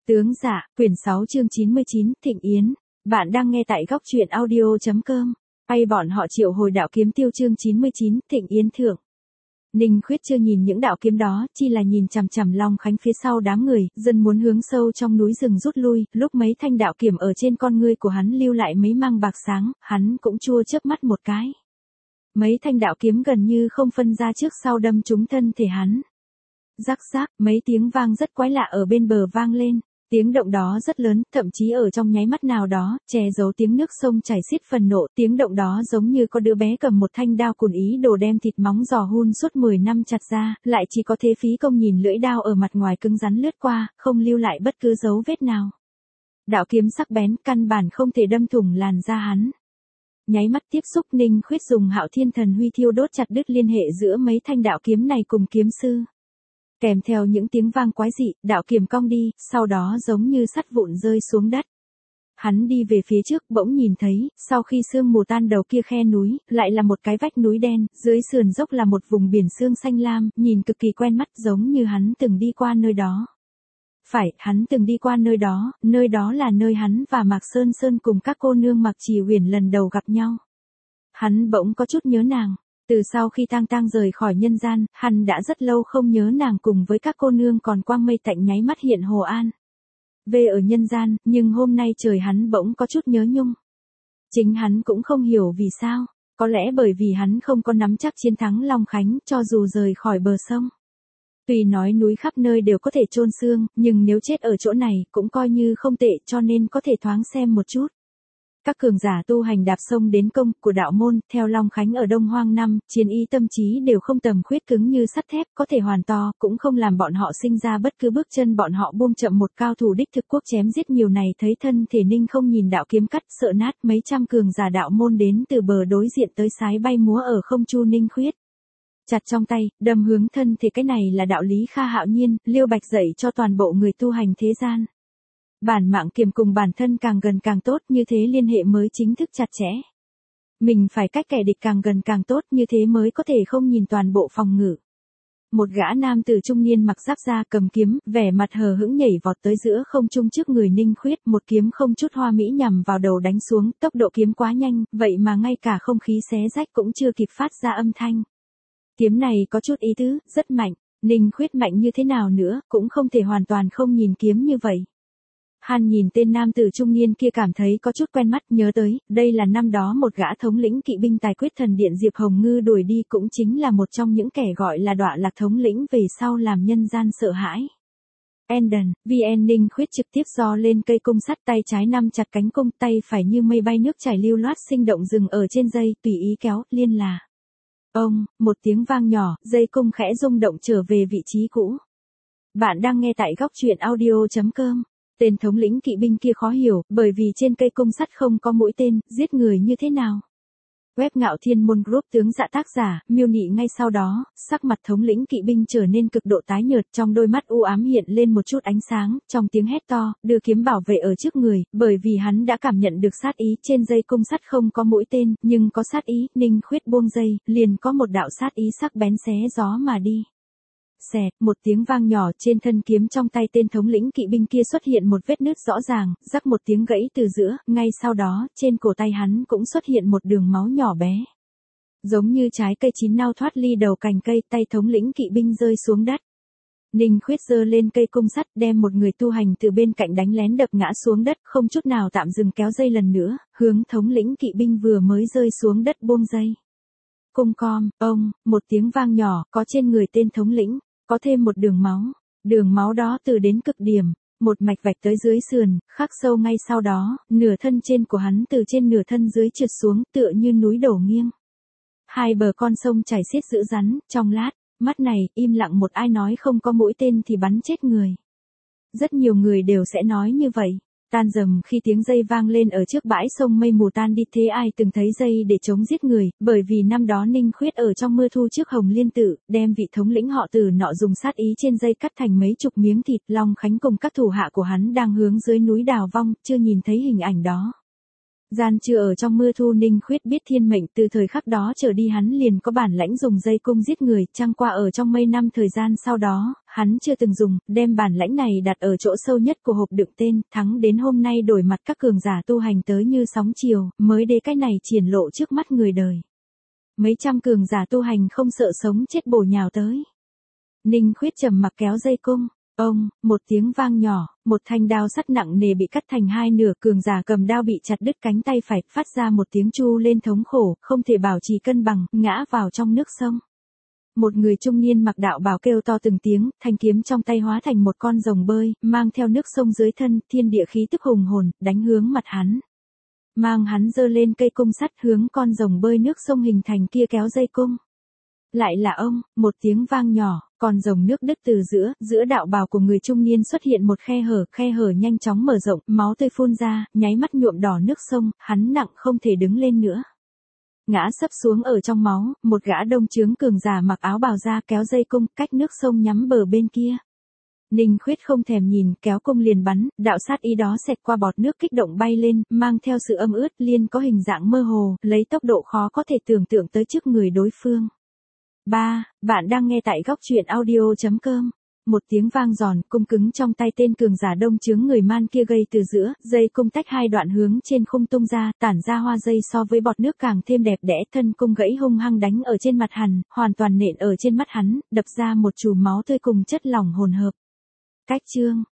Tướng dạ, quyển 6 chương 99, Thịnh Yến. Bạn đang nghe tại góc truyện audio.com. Hay bọn họ triệu hồi đạo kiếm tiêu chương 99, Thịnh Yến thượng. Ninh Khuyết chưa nhìn những đạo kiếm đó, chỉ là nhìn chằm chằm Long Khánh phía sau đám người, dần muốn hướng sâu trong núi rừng rút lui, lúc mấy thanh đạo kiếm ở trên con ngươi của hắn lưu lại mấy mang bạc sáng, hắn cũng chua chớp mắt một cái. Mấy thanh đạo kiếm gần như không phân ra trước sau đâm trúng thân thể hắn. Rắc rác, mấy tiếng vang rất quái lạ ở bên bờ vang lên. Tiếng động đó rất lớn, thậm chí ở trong nháy mắt nào đó, che giấu tiếng nước sông chảy xiết phần nộ. Tiếng động đó giống như có đứa bé cầm một thanh đao cùn ý đồ đem thịt móng giò hun suốt 10 năm chặt ra, lại chỉ có thế phí công nhìn lưỡi đao ở mặt ngoài cứng rắn lướt qua, không lưu lại bất cứ dấu vết nào. Đạo kiếm sắc bén, căn bản không thể đâm thủng làn da hắn. Nháy mắt tiếp xúc, Ninh Khuyết dùng Hạo Thiên Thần Huy thiêu đốt chặt đứt liên hệ giữa mấy thanh đạo kiếm này cùng kiếm sư. Kèm theo những tiếng vang quái dị, đạo kiếm cong đi, sau đó giống như sắt vụn rơi xuống đất. Hắn đi về phía trước, bỗng nhìn thấy, sau khi sương mù tan đầu kia khe núi, lại là một cái vách núi đen, dưới sườn dốc là một vùng biển sương xanh lam, nhìn cực kỳ quen mắt, giống như hắn từng đi qua nơi đó. Phải, hắn từng đi qua nơi đó là nơi hắn và Mạc Sơn Sơn cùng các cô nương Mạc Trì Huyền lần đầu gặp nhau. Hắn bỗng có chút nhớ nàng. Từ sau khi Tang Tang rời khỏi nhân gian, hắn đã rất lâu không nhớ nàng cùng với các cô nương còn quang mây tạnh nháy mắt hiện Hồ An. Về ở nhân gian, nhưng hôm nay trời hắn bỗng có chút nhớ nhung. Chính hắn cũng không hiểu vì sao, có lẽ bởi vì hắn không có nắm chắc chiến thắng Long Khánh cho dù rời khỏi bờ sông. Tuy nói núi khắp nơi đều có thể chôn xương, nhưng nếu chết ở chỗ này cũng coi như không tệ cho nên có thể thoáng xem một chút. Các cường giả tu hành đạp sông đến công của đạo môn, theo Long Khánh ở Đông Hoang năm, chiến ý tâm trí đều không tầm khuyết cứng như sắt thép, có thể hoàn to, cũng không làm bọn họ sinh ra bất cứ bước chân bọn họ buông chậm một cao thủ đích thực quốc chém giết nhiều này thấy thân thể Ninh không nhìn đạo kiếm cắt, sợ nát mấy trăm cường giả đạo môn đến từ bờ đối diện tới sái bay múa ở không chu Ninh Khuyết. Chặt trong tay, đâm hướng thân thể cái này là đạo lý Kha Hạo Nhiên, Liêu Bạch dạy cho toàn bộ người tu hành thế gian. Bản mạng kiếm cùng bản thân càng gần càng tốt, như thế liên hệ mới chính thức chặt chẽ. Mình phải cách kẻ địch càng gần càng tốt, như thế mới có thể không nhìn toàn bộ phòng ngự. Một gã nam tử trung niên mặc giáp da cầm kiếm, vẻ mặt hờ hững nhảy vọt tới giữa không trung trước người Ninh Khuyết, một kiếm không chút hoa mỹ nhằm vào đầu đánh xuống, tốc độ kiếm quá nhanh, vậy mà ngay cả không khí xé rách cũng chưa kịp phát ra âm thanh. Kiếm này có chút ý tứ, rất mạnh, Ninh Khuyết mạnh như thế nào nữa, cũng không thể hoàn toàn không nhìn kiếm như vậy. Hắn nhìn tên nam tử trung niên kia cảm thấy có chút quen mắt, nhớ tới, đây là năm đó một gã thống lĩnh kỵ binh tài quyết thần điện Diệp Hồng Ngư đuổi đi, cũng chính là một trong những kẻ gọi là đọa lạc thống lĩnh về sau làm nhân gian sợ hãi. Enden, VN Ninh Khuyết trực tiếp giơ lên cây cung sắt, tay trái nắm chặt cánh cung, tay phải như mây bay nước chảy lưu loát sinh động dừng ở trên dây, tùy ý kéo, liên là. Ông, một tiếng vang nhỏ, dây cung khẽ rung động trở về vị trí cũ. Bạn đang nghe tại góc truyện audio.com. Tên thống lĩnh kỵ binh kia khó hiểu, bởi vì trên cây cung sắt không có mũi tên, giết người như thế nào? Web Ngạo Thiên Môn Group tướng dạ tác giả, miêu nị ngay sau đó, sắc mặt thống lĩnh kỵ binh trở nên cực độ tái nhợt, trong đôi mắt u ám hiện lên một chút ánh sáng, trong tiếng hét to, đưa kiếm bảo vệ ở trước người, bởi vì hắn đã cảm nhận được sát ý, trên dây cung sắt không có mũi tên, nhưng có sát ý, Ninh Khuyết buông dây, liền có một đạo sát ý sắc bén xé gió mà đi. Xẹt, một tiếng vang nhỏ, trên thân kiếm trong tay tên thống lĩnh kỵ binh kia xuất hiện một vết nứt rõ ràng, rắc một tiếng gãy từ giữa, ngay sau đó, trên cổ tay hắn cũng xuất hiện một đường máu nhỏ bé. Giống như trái cây chín nao thoát ly đầu cành cây, tay thống lĩnh kỵ binh rơi xuống đất. Ninh Khuyết giơ lên cây cung sắt, đem một người tu hành từ bên cạnh đánh lén đập ngã xuống đất, không chút nào tạm dừng kéo dây lần nữa, hướng thống lĩnh kỵ binh vừa mới rơi xuống đất buông dây. Cung com, ông, một tiếng vang nhỏ, có trên người tên thống lĩnh. Có thêm một đường máu đó từ đến cực điểm, một mạch vạch tới dưới sườn, khắc sâu ngay sau đó, nửa thân trên của hắn từ trên nửa thân dưới trượt xuống tựa như núi đổ nghiêng. Hai bờ con sông chảy xiết dữ dằn, trong lát, mắt này, im lặng một ai nói không có mũi tên thì bắn chết người. Rất nhiều người đều sẽ nói như vậy. Tan dầm khi tiếng dây vang lên ở trước bãi sông mây mù tan đi, thế ai từng thấy dây để chống giết người, bởi vì năm đó Ninh Khuyết ở trong mưa thu trước Hồng Liên Tự, đem vị thống lĩnh họ Từ nọ dùng sát ý trên dây cắt thành mấy chục miếng thịt. Long Khánh cùng các thủ hạ của hắn đang hướng dưới núi đào vong, chưa nhìn thấy hình ảnh đó. Gian trưa ở trong mưa thu, Ninh Khuyết biết thiên mệnh, từ thời khắc đó trở đi hắn liền có bản lãnh dùng dây cung giết người, chẳng qua ở trong mấy năm thời gian sau đó, hắn chưa từng dùng, đem bản lãnh này đặt ở chỗ sâu nhất của hộp đựng tên, thắng đến hôm nay đổi mặt các cường giả tu hành tới như sóng chiều, mới để cái này triển lộ trước mắt người đời. Mấy trăm cường giả tu hành không sợ sống chết bổ nhào tới. Ninh Khuyết trầm mặc kéo dây cung. Ông, một tiếng vang nhỏ, một thanh đao sắt nặng nề bị cắt thành hai nửa, cường giả cầm đao bị chặt đứt cánh tay phải, phát ra một tiếng chu lên thống khổ, không thể bảo trì cân bằng, ngã vào trong nước sông. Một người trung niên mặc đạo bào kêu to từng tiếng, thanh kiếm trong tay hóa thành một con rồng bơi, mang theo nước sông dưới thân, thiên địa khí tức hùng hồn, đánh hướng mặt hắn. Mang hắn giơ lên cây cung sắt hướng con rồng bơi nước sông hình thành kia kéo dây cung. Lại là ông, một tiếng vang nhỏ, con rồng nước đứt từ giữa đạo bào của người trung niên xuất hiện một khe hở nhanh chóng mở rộng, máu tươi phun ra, nháy mắt nhuộm đỏ nước sông, hắn nặng không thể đứng lên nữa. Ngã sấp xuống ở trong máu, một gã đông chướng cường giả mặc áo bào da kéo dây cung, cách nước sông nhắm bờ bên kia. Ninh Khuyết không thèm nhìn, kéo cung liền bắn, đạo sát ý đó xẹt qua bọt nước kích động bay lên, mang theo sự âm ướt, liên có hình dạng mơ hồ, lấy tốc độ khó có thể tưởng tượng tới trước người đối phương. Bạn đang nghe tại góc truyện audio.com. Một tiếng vang giòn, cung cứng trong tay tên cường giả đông chướng người man kia gây từ giữa, dây cung tách hai đoạn hướng trên khung tung ra, tản ra hoa dây so với bọt nước càng thêm đẹp đẽ, thân cung gãy hung hăng đánh ở trên mặt hắn, hoàn toàn nện ở trên mắt hắn, đập ra một chùm máu tươi cùng chất lỏng hỗn hợp. Cách chương,